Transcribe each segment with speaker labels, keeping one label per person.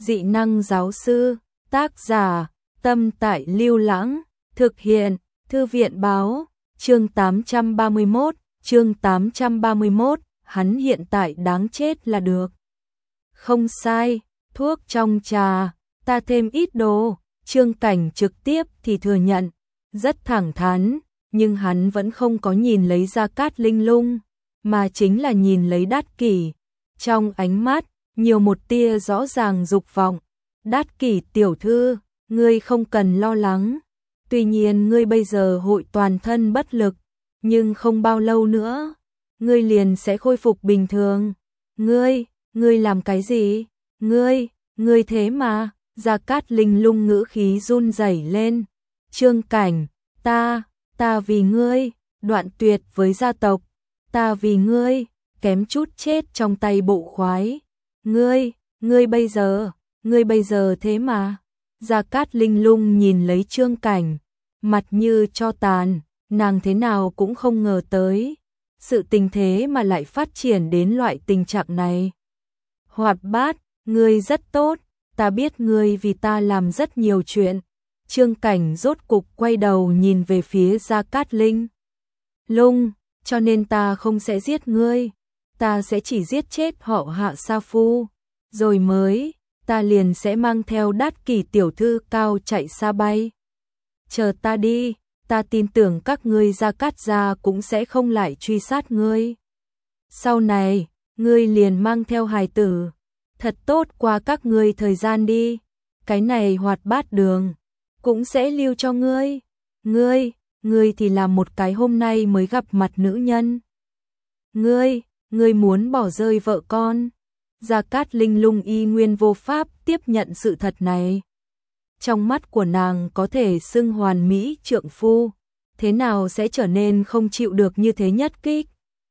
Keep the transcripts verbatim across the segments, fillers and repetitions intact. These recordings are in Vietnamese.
Speaker 1: dị năng giáo sư, tác giả, Tâm Tại Lưu Lãng, thực hiện, Thư viện báo, chương tám trăm ba mươi mốt, chương tám trăm ba mươi mốt, hắn hiện tại đáng chết là được. Không sai, thuốc trong trà, ta thêm ít đồ, Trương Cảnh trực tiếp thì thừa nhận, rất thẳng thắn, nhưng hắn vẫn không có nhìn lấy Gia Cát Linh Lung, mà chính là nhìn lấy Đát Kỷ. Trong ánh mắt, nhiều một tia rõ ràng dục vọng. Đát Kỷ tiểu thư, ngươi không cần lo lắng. Tuy nhiên ngươi bây giờ hội toàn thân bất lực, nhưng không bao lâu nữa, ngươi liền sẽ khôi phục bình thường. Ngươi, ngươi làm cái gì? Ngươi, ngươi thế mà, Gia Cát Linh Lung ngữ khí run rẩy lên. Trương Cảnh, ta, ta vì ngươi, đoạn tuyệt với gia tộc, ta vì ngươi, kém chút chết trong tay bộ khoái. Ngươi, ngươi bây giờ, ngươi bây giờ thế mà. Gia Cát Linh Lung nhìn lấy Trương Cảnh, mặt như tro tàn, nàng thế nào cũng không ngờ tới, sự tình thế mà lại phát triển đến loại tình trạng này. Hoạt bát, ngươi rất tốt, ta biết ngươi vì ta làm rất nhiều chuyện. Trương Cảnh rốt cục quay đầu nhìn về phía Gia Cát Linh Lung, cho nên ta không sẽ giết ngươi, ta sẽ chỉ giết chết họ Hạ Sa Phu, rồi mới, ta liền sẽ mang theo Đát Kỷ tiểu thư cao chạy xa bay. Chờ ta đi, ta tin tưởng các ngươi Gia Cát gia cũng sẽ không lại truy sát ngươi. Sau này, ngươi liền mang theo hài tử, thật tốt qua các ngươi thời gian đi, cái này hoạt bát đường cũng sẽ lưu cho ngươi. Ngươi, ngươi thì là một cái hôm nay mới gặp mặt nữ nhân. Ngươi, ngươi muốn bỏ rơi vợ con. Gia Cát Linh Lung y nguyên vô pháp tiếp nhận sự thật này. Trong mắt của nàng có thể xưng hoàn mỹ trượng phu, thế nào sẽ trở nên không chịu được như thế nhất kích.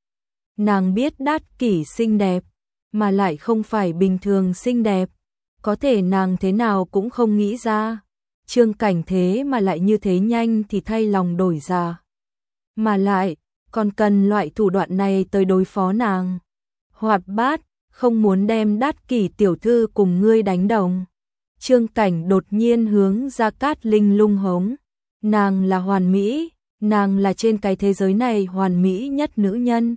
Speaker 1: Nàng biết Đát Kỷ xinh đẹp, mà lại không phải bình thường xinh đẹp, có thể nàng thế nào cũng không nghĩ ra. Trương Cảnh thế mà lại như thế nhanh thì thay lòng đổi dạ. Mà lại, còn cần loại thủ đoạn này tới đối phó nàng. Hoạt bát, không muốn đem Đát Kỷ tiểu thư cùng ngươi đánh đồng. Trương Cảnh đột nhiên hướng Gia Cát Linh Lung hống. Nàng là hoàn mỹ, nàng là trên cái thế giới này hoàn mỹ nhất nữ nhân.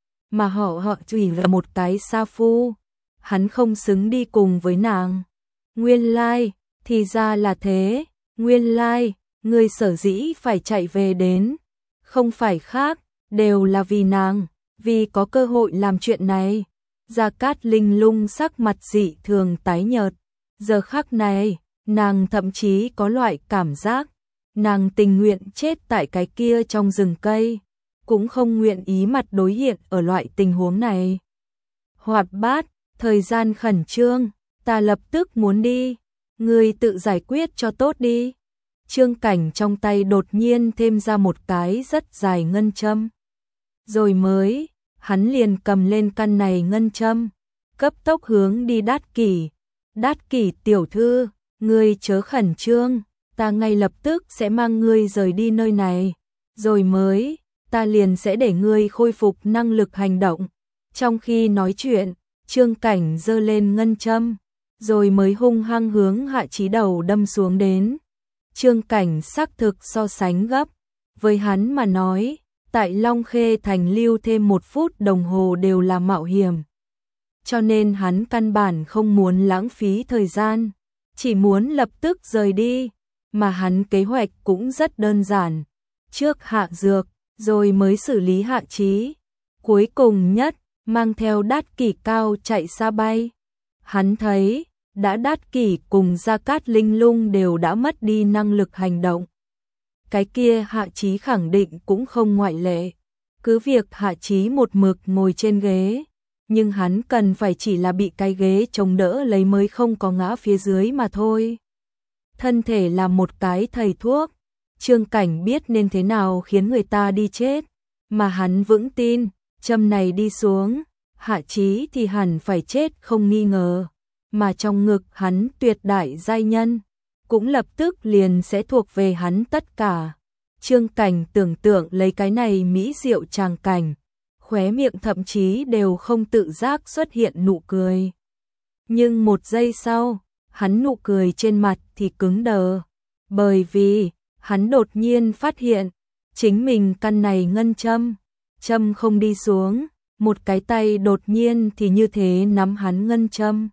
Speaker 1: Mà họ họ chỉ là một cái sa phu. Hắn không xứng đi cùng với nàng. Nguyên lai, like, thì ra là thế. Nguyên lai, like, ngươi sở dĩ phải chạy về đến. Không phải khác, đều là vì nàng, vì có cơ hội làm chuyện này. Gia Cát Linh Lung sắc mặt dị thường tái nhợt. Giờ khắc này, nàng thậm chí có loại cảm giác, nàng tình nguyện chết tại cái kia trong rừng cây, cũng không nguyện ý mặt đối hiện ở loại tình huống này. Hoạt bát, thời gian khẩn trương, ta lập tức muốn đi, ngươi tự giải quyết cho tốt đi. Trương Cảnh trong tay đột nhiên thêm ra một cái rất dài ngân châm. Rồi mới, hắn liền cầm lên căn này ngân châm, cấp tốc hướng đi Đát Kỷ. Đát Kỷ tiểu thư, ngươi chớ khẩn trương, ta ngay lập tức sẽ mang ngươi rời đi nơi này, rồi mới, ta liền sẽ để ngươi khôi phục năng lực hành động. Trong khi nói chuyện, Trương Cảnh giơ lên ngân châm, rồi mới hung hăng hướng Hạ Chí đầu đâm xuống đến. Trương Cảnh xác thực so sánh gấp, với hắn mà nói, tại Long Khê Thành lưu thêm một phút đồng hồ đều là mạo hiểm. Cho nên hắn căn bản không muốn lãng phí thời gian, chỉ muốn lập tức rời đi, mà hắn kế hoạch cũng rất đơn giản. Trước hạ dược, rồi mới xử lý Hạ Chí. Cuối cùng nhất, mang theo Đát Kỷ cao chạy xa bay. Hắn thấy, đã Đát Kỷ cùng Gia Cát Linh Lung đều đã mất đi năng lực hành động. Cái kia Hạ Chí khẳng định cũng không ngoại lệ. Cứ việc Hạ Chí một mực ngồi trên ghế, nhưng hắn cần phải chỉ là bị cái ghế chống đỡ lấy mới không có ngã phía dưới mà thôi. Thân thể là một cái thầy thuốc, Trương Cảnh biết nên thế nào khiến người ta đi chết, mà hắn vững tin, châm này đi xuống, Hạ Chí thì hẳn phải chết không nghi ngờ, mà trong ngực hắn tuyệt đại giai nhân, cũng lập tức liền sẽ thuộc về hắn tất cả. Trương Cảnh tưởng tượng lấy cái này mỹ diệu tràng cảnh, khóe miệng thậm chí đều không tự giác xuất hiện nụ cười. Nhưng một giây sau, hắn nụ cười trên mặt thì cứng đờ, bởi vì hắn đột nhiên phát hiện chính mình căn này ngân châm, châm không đi xuống, một cái tay đột nhiên thì như thế nắm hắn ngân châm.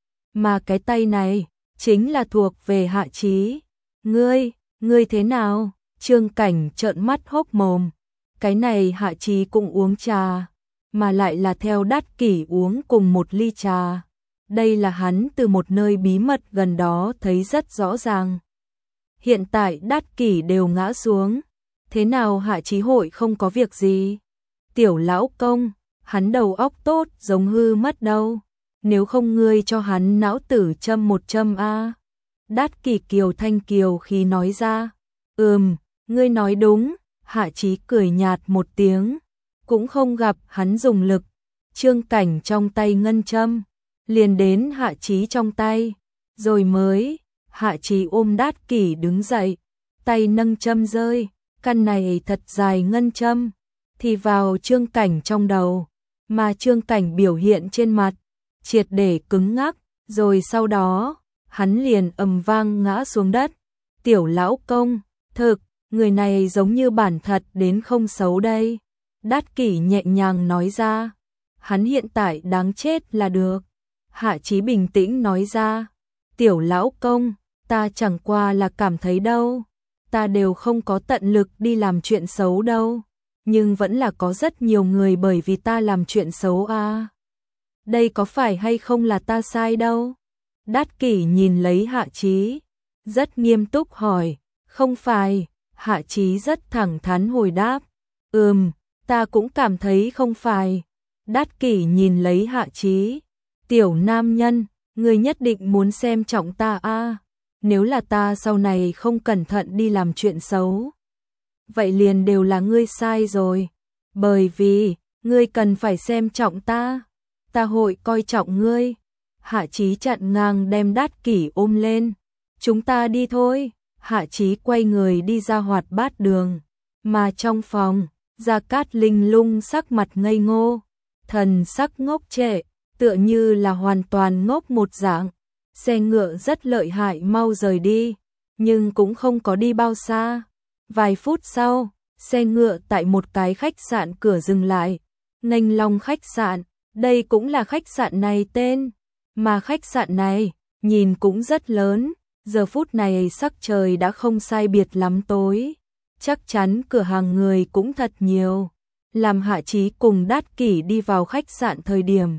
Speaker 1: Mà cái tay này chính là thuộc về Hạ Chí. Ngươi, ngươi thế nào? Trương Cảnh trợn mắt hốc mồm. Cái này Hạ Chí cũng uống trà, mà lại là theo Đát Kỷ uống cùng một ly trà. Đây là hắn từ một nơi bí mật gần đó thấy rất rõ ràng. Hiện tại Đát Kỷ đều ngã xuống. Thế nào Hạ Chí hội không có việc gì? Tiểu lão công, hắn đầu óc tốt giống hư mất đâu. Nếu không ngươi cho hắn não tử châm một châm a. Đát Kỷ kiều thanh kiều khi nói ra. Ừm, ngươi nói đúng. Hạ Chí cười nhạt một tiếng. Cũng không gặp hắn dùng lực. Trương Cảnh trong tay ngân châm liền đến Hạ Chí trong tay. Rồi mới, Hạ Chí ôm Đát Kỷ đứng dậy. Tay nâng châm rơi. Căn này thật dài ngân châm. Thì vào Trương Cảnh trong đầu. Mà Trương Cảnh biểu hiện trên mặt triệt để cứng ngắc, rồi sau đó, hắn liền ầm vang ngã xuống đất. Tiểu lão công, thực, người này giống như bản thật đến không xấu đây. Đát Kỷ nhẹ nhàng nói ra, hắn hiện tại đáng chết là được. Hạ Chí bình tĩnh nói ra, tiểu lão công, ta chẳng qua là cảm thấy đâu. Ta đều không có tận lực đi làm chuyện xấu đâu. Nhưng vẫn là có rất nhiều người bởi vì ta làm chuyện xấu à. Đây có phải hay không là ta sai đâu? Đát Kỷ nhìn lấy Hạ Chí, rất nghiêm túc hỏi, không phải. Hạ Chí rất thẳng thắn hồi đáp, ừm, ta cũng cảm thấy không phải. Đát Kỷ nhìn lấy Hạ Chí, tiểu nam nhân, ngươi nhất định muốn xem trọng ta à? Nếu là ta sau này không cẩn thận đi làm chuyện xấu, vậy liền đều là ngươi sai rồi. Bởi vì, ngươi cần phải xem trọng ta. Ta hội coi trọng ngươi. Hạ Chí chặn ngang đem Đát Kỷ ôm lên. Chúng ta đi thôi. Hạ Chí quay người đi ra Hoạt Bát đường. Mà trong phòng, Gia Cát Linh Lung sắc mặt ngây ngô. Thần sắc ngốc trệ, tựa như là hoàn toàn ngốc một dạng. Xe ngựa rất lợi hại mau rời đi. Nhưng cũng không có đi bao xa. Vài phút sau, xe ngựa tại một cái khách sạn cửa dừng lại. Nghênh Long khách sạn. Đây cũng là khách sạn này tên, mà khách sạn này, nhìn cũng rất lớn, giờ phút này sắc trời đã không sai biệt lắm tối, chắc chắn cửa hàng người cũng thật nhiều, làm Hạ Chí cùng Đát Kỷ đi vào khách sạn thời điểm.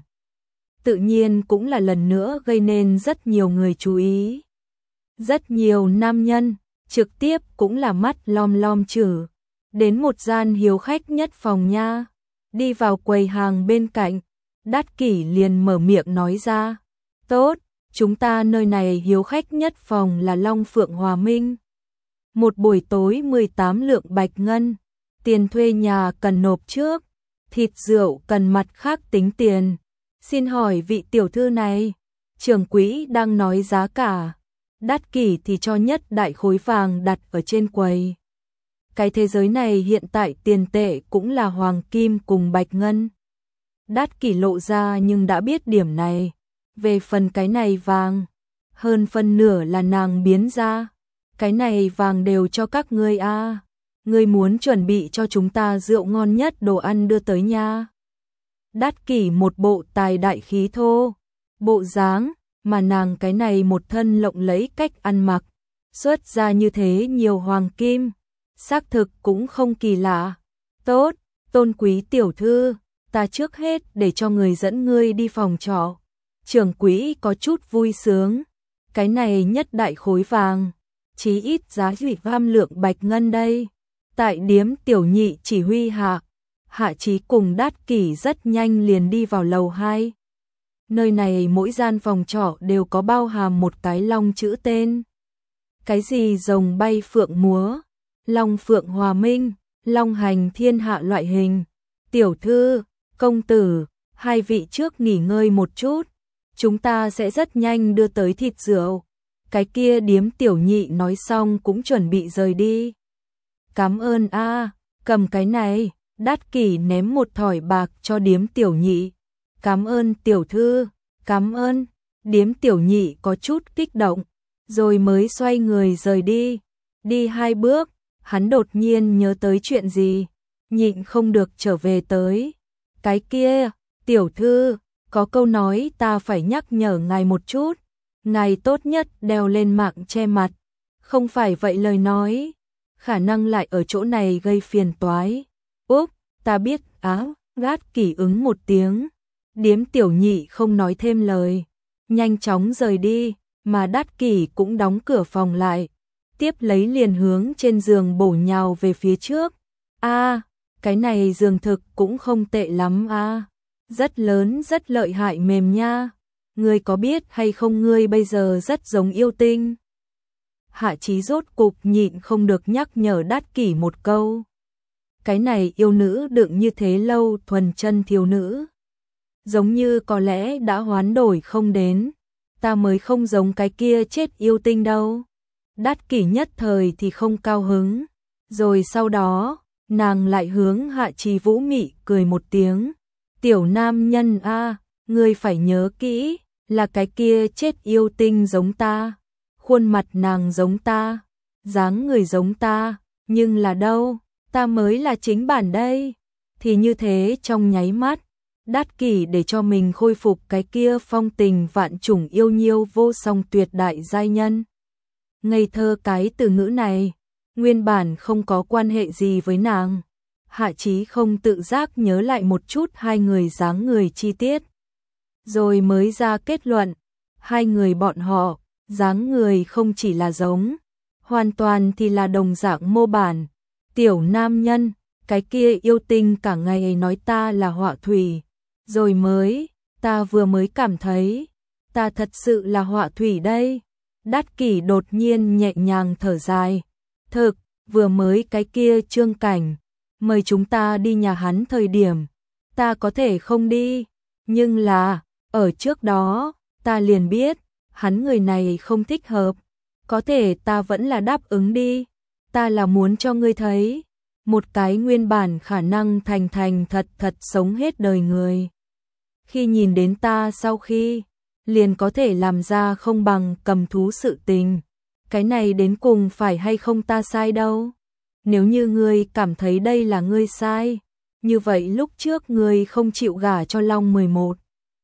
Speaker 1: Tự nhiên cũng là lần nữa gây nên rất nhiều người chú ý. Rất nhiều nam nhân, trực tiếp cũng là mắt lom lom chử, đến một gian hiếu khách nhất phòng nha, đi vào quầy hàng bên cạnh. Đát Kỷ liền mở miệng nói ra, tốt, chúng ta nơi này hiếu khách nhất phòng là Long Phượng Hòa Minh. Một buổi tối mười tám lượng bạch ngân, tiền thuê nhà cần nộp trước, thịt rượu cần mặt khác tính tiền. Xin hỏi vị tiểu thư này, trưởng quỹ đang nói giá cả. Đát Kỷ thì cho nhất đại khối vàng đặt ở trên quầy. Cái thế giới này hiện tại tiền tệ cũng là hoàng kim cùng bạch ngân. Đát Kỷ lộ ra nhưng đã biết điểm này. Về phần cái này vàng, hơn phân nửa là nàng biến ra. Cái này vàng đều cho các ngươi a. À. Ngươi muốn chuẩn bị cho chúng ta rượu ngon nhất đồ ăn đưa tới nha. Đát Kỷ một bộ tài đại khí thô, bộ dáng, mà nàng cái này một thân lộng lẫy cách ăn mặc, xuất ra như thế nhiều hoàng kim, xác thực cũng không kỳ lạ. Tốt, tôn quý tiểu thư, ta trước hết để cho người dẫn ngươi đi phòng trọ. Trưởng quỹ có chút vui sướng, cái này nhất đại khối vàng, chí ít giá trị vam lượng bạch ngân đây. Tại điếm tiểu nhị chỉ huy hạ, Hạ Chí cùng Đát Kỷ rất nhanh liền đi vào lầu hai. Nơi này mỗi gian phòng trọ đều có bao hàm một cái long chữ tên. Cái gì rồng bay phượng múa, long phượng hòa minh, long hành thiên hạ loại hình. Tiểu thư, công tử, hai vị trước nghỉ ngơi một chút, chúng ta sẽ rất nhanh đưa tới thịt rượu. Cái kia điếm tiểu nhị nói xong cũng chuẩn bị rời đi. Cảm ơn a, cầm cái này. Đát Kỷ ném một thỏi bạc cho điếm tiểu nhị. Cảm ơn tiểu thư, cảm ơn. Điếm tiểu nhị có chút kích động, rồi mới xoay người rời đi. Đi hai bước, hắn đột nhiên nhớ tới chuyện gì, nhịn không được trở về tới. Cái kia, tiểu thư, có câu nói ta phải nhắc nhở ngài một chút, ngài tốt nhất đeo lên mạng che mặt, không phải vậy lời nói, khả năng lại ở chỗ này gây phiền toái. Úp, ta biết, áo, Đát Kỷ ứng một tiếng, Điếm tiểu nhị không nói thêm lời, nhanh chóng rời đi, mà Đát Kỷ cũng đóng cửa phòng lại, tiếp lấy liền hướng trên giường bổ nhào về phía trước. A, cái này giường thực cũng không tệ lắm a, rất lớn rất lợi hại mềm nha. Ngươi có biết hay không ngươi bây giờ rất giống yêu tinh. Hạ Chí rốt cục nhịn không được nhắc nhở Đát Kỷ một câu. Cái này yêu nữ đựng như thế lâu thuần chân thiếu nữ. Giống như có lẽ đã hoán đổi không đến. Ta mới không giống cái kia chết yêu tinh đâu. Đát Kỷ nhất thời thì không cao hứng. Rồi sau đó, nàng lại hướng Hạ Chí vũ mị cười một tiếng. Tiểu nam nhân a, ngươi phải nhớ kỹ, là cái kia chết yêu tinh giống ta. Khuôn mặt nàng giống ta, dáng người giống ta, nhưng là đâu, ta mới là chính bản đây. Thì như thế trong nháy mắt, Đát Kỷ để cho mình khôi phục cái kia phong tình vạn trùng yêu nhiêu vô song tuyệt đại giai nhân. Ngây thơ cái từ ngữ này, nguyên bản không có quan hệ gì với nàng. Hạ Chí không tự giác nhớ lại một chút hai người dáng người chi tiết. Rồi mới ra kết luận, hai người bọn họ, dáng người không chỉ là giống, hoàn toàn thì là đồng dạng mô bản. Tiểu nam nhân, cái kia yêu tinh cả ngày nói ta là họa thủy. Rồi mới, ta vừa mới cảm thấy, ta thật sự là họa thủy đây. Đát Kỷ đột nhiên nhẹ nhàng thở dài. Thực, vừa mới cái kia Trương Cảnh, mời chúng ta đi nhà hắn thời điểm, ta có thể không đi. Nhưng là, ở trước đó, ta liền biết, hắn người này không thích hợp. Có thể ta vẫn là đáp ứng đi. Ta là muốn cho ngươi thấy, một cái nguyên bản khả năng thành thành thật thật sống hết đời người. Khi nhìn đến ta sau khi, liền có thể làm ra không bằng cầm thú sự tình. Cái này đến cùng phải hay không ta sai đâu. Nếu như ngươi cảm thấy đây là ngươi sai, như vậy lúc trước ngươi không chịu gả cho Long mười một.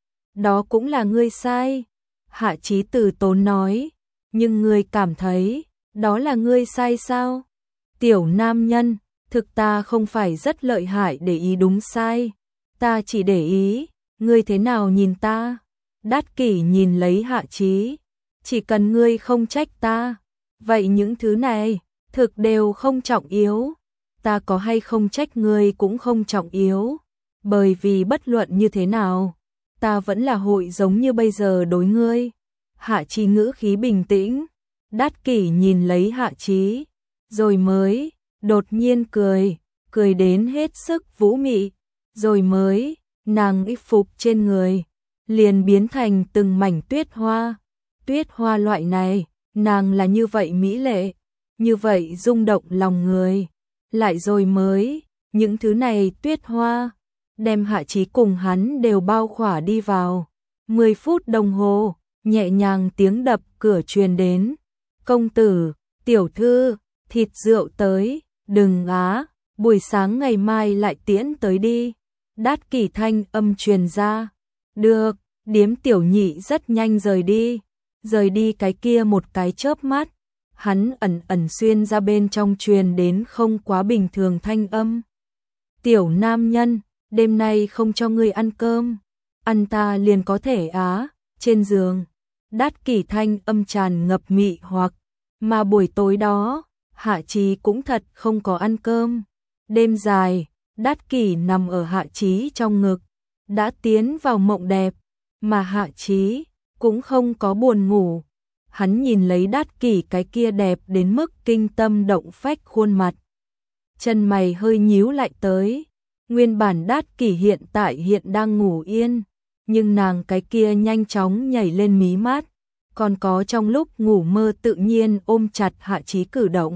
Speaker 1: Đó cũng là ngươi sai. Hạ Chí từ tốn nói, nhưng ngươi cảm thấy, đó là ngươi sai sao? Tiểu nam nhân, thực ta không phải rất lợi hại để ý đúng sai. Ta chỉ để ý, ngươi thế nào nhìn ta? Đát Kỷ nhìn lấy Hạ Chí, chỉ cần ngươi không trách ta, vậy những thứ này, thực đều không trọng yếu. Ta có hay không trách ngươi cũng không trọng yếu, bởi vì bất luận như thế nào, ta vẫn là hội giống như bây giờ đối ngươi. Hạ Chí ngữ khí bình tĩnh, Đát Kỷ nhìn lấy Hạ Chí, rồi mới, đột nhiên cười, cười đến hết sức vũ mị, rồi mới, nàng y phục trên người, liền biến thành từng mảnh tuyết hoa. Tuyết hoa loại này, nàng là như vậy mỹ lệ, như vậy rung động lòng người. Lại rồi mới, những thứ này tuyết hoa, đem Hạ Chí cùng hắn đều bao khỏa đi vào. Mười phút đồng hồ, nhẹ nhàng tiếng đập cửa truyền đến. Công tử, tiểu thư, thịt rượu tới, đừng á, buổi sáng ngày mai lại tiễn tới đi. Đát Kỷ thanh âm truyền ra. Được, Điếm tiểu nhị rất nhanh rời đi. Rời đi cái kia một cái chớp mắt, hắn ẩn ẩn xuyên ra bên trong truyền đến không quá bình thường thanh âm. Tiểu nam nhân, đêm nay không cho ngươi ăn cơm, ăn ta liền có thể á. Trên giường, Đát Kỷ thanh âm tràn ngập mị hoặc, mà buổi tối đó, Hạ Chí cũng thật không có ăn cơm. Đêm dài, Đát Kỷ nằm ở Hạ Chí trong ngực, đã tiến vào mộng đẹp, mà Hạ Chí cũng không có buồn ngủ. Hắn nhìn lấy Đát Kỷ cái kia đẹp đến mức kinh tâm động phách khuôn mặt, chân mày hơi nhíu lại tới. Nguyên bản Đát Kỷ hiện tại hiện đang ngủ yên, nhưng nàng cái kia nhanh chóng nhảy lên mí mắt, còn có trong lúc ngủ mơ tự nhiên ôm chặt Hạ Chí cử động,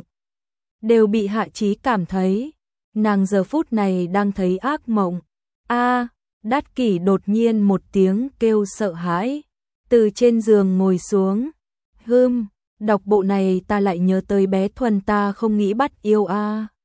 Speaker 1: đều bị Hạ Chí cảm thấy, nàng giờ phút này đang thấy ác mộng. A, Đát Kỷ đột nhiên một tiếng kêu sợ hãi, từ trên giường ngồi xuống. Hừm, đọc bộ này ta lại nhớ tới bé Thuần ta không nghĩ bắt yêu a.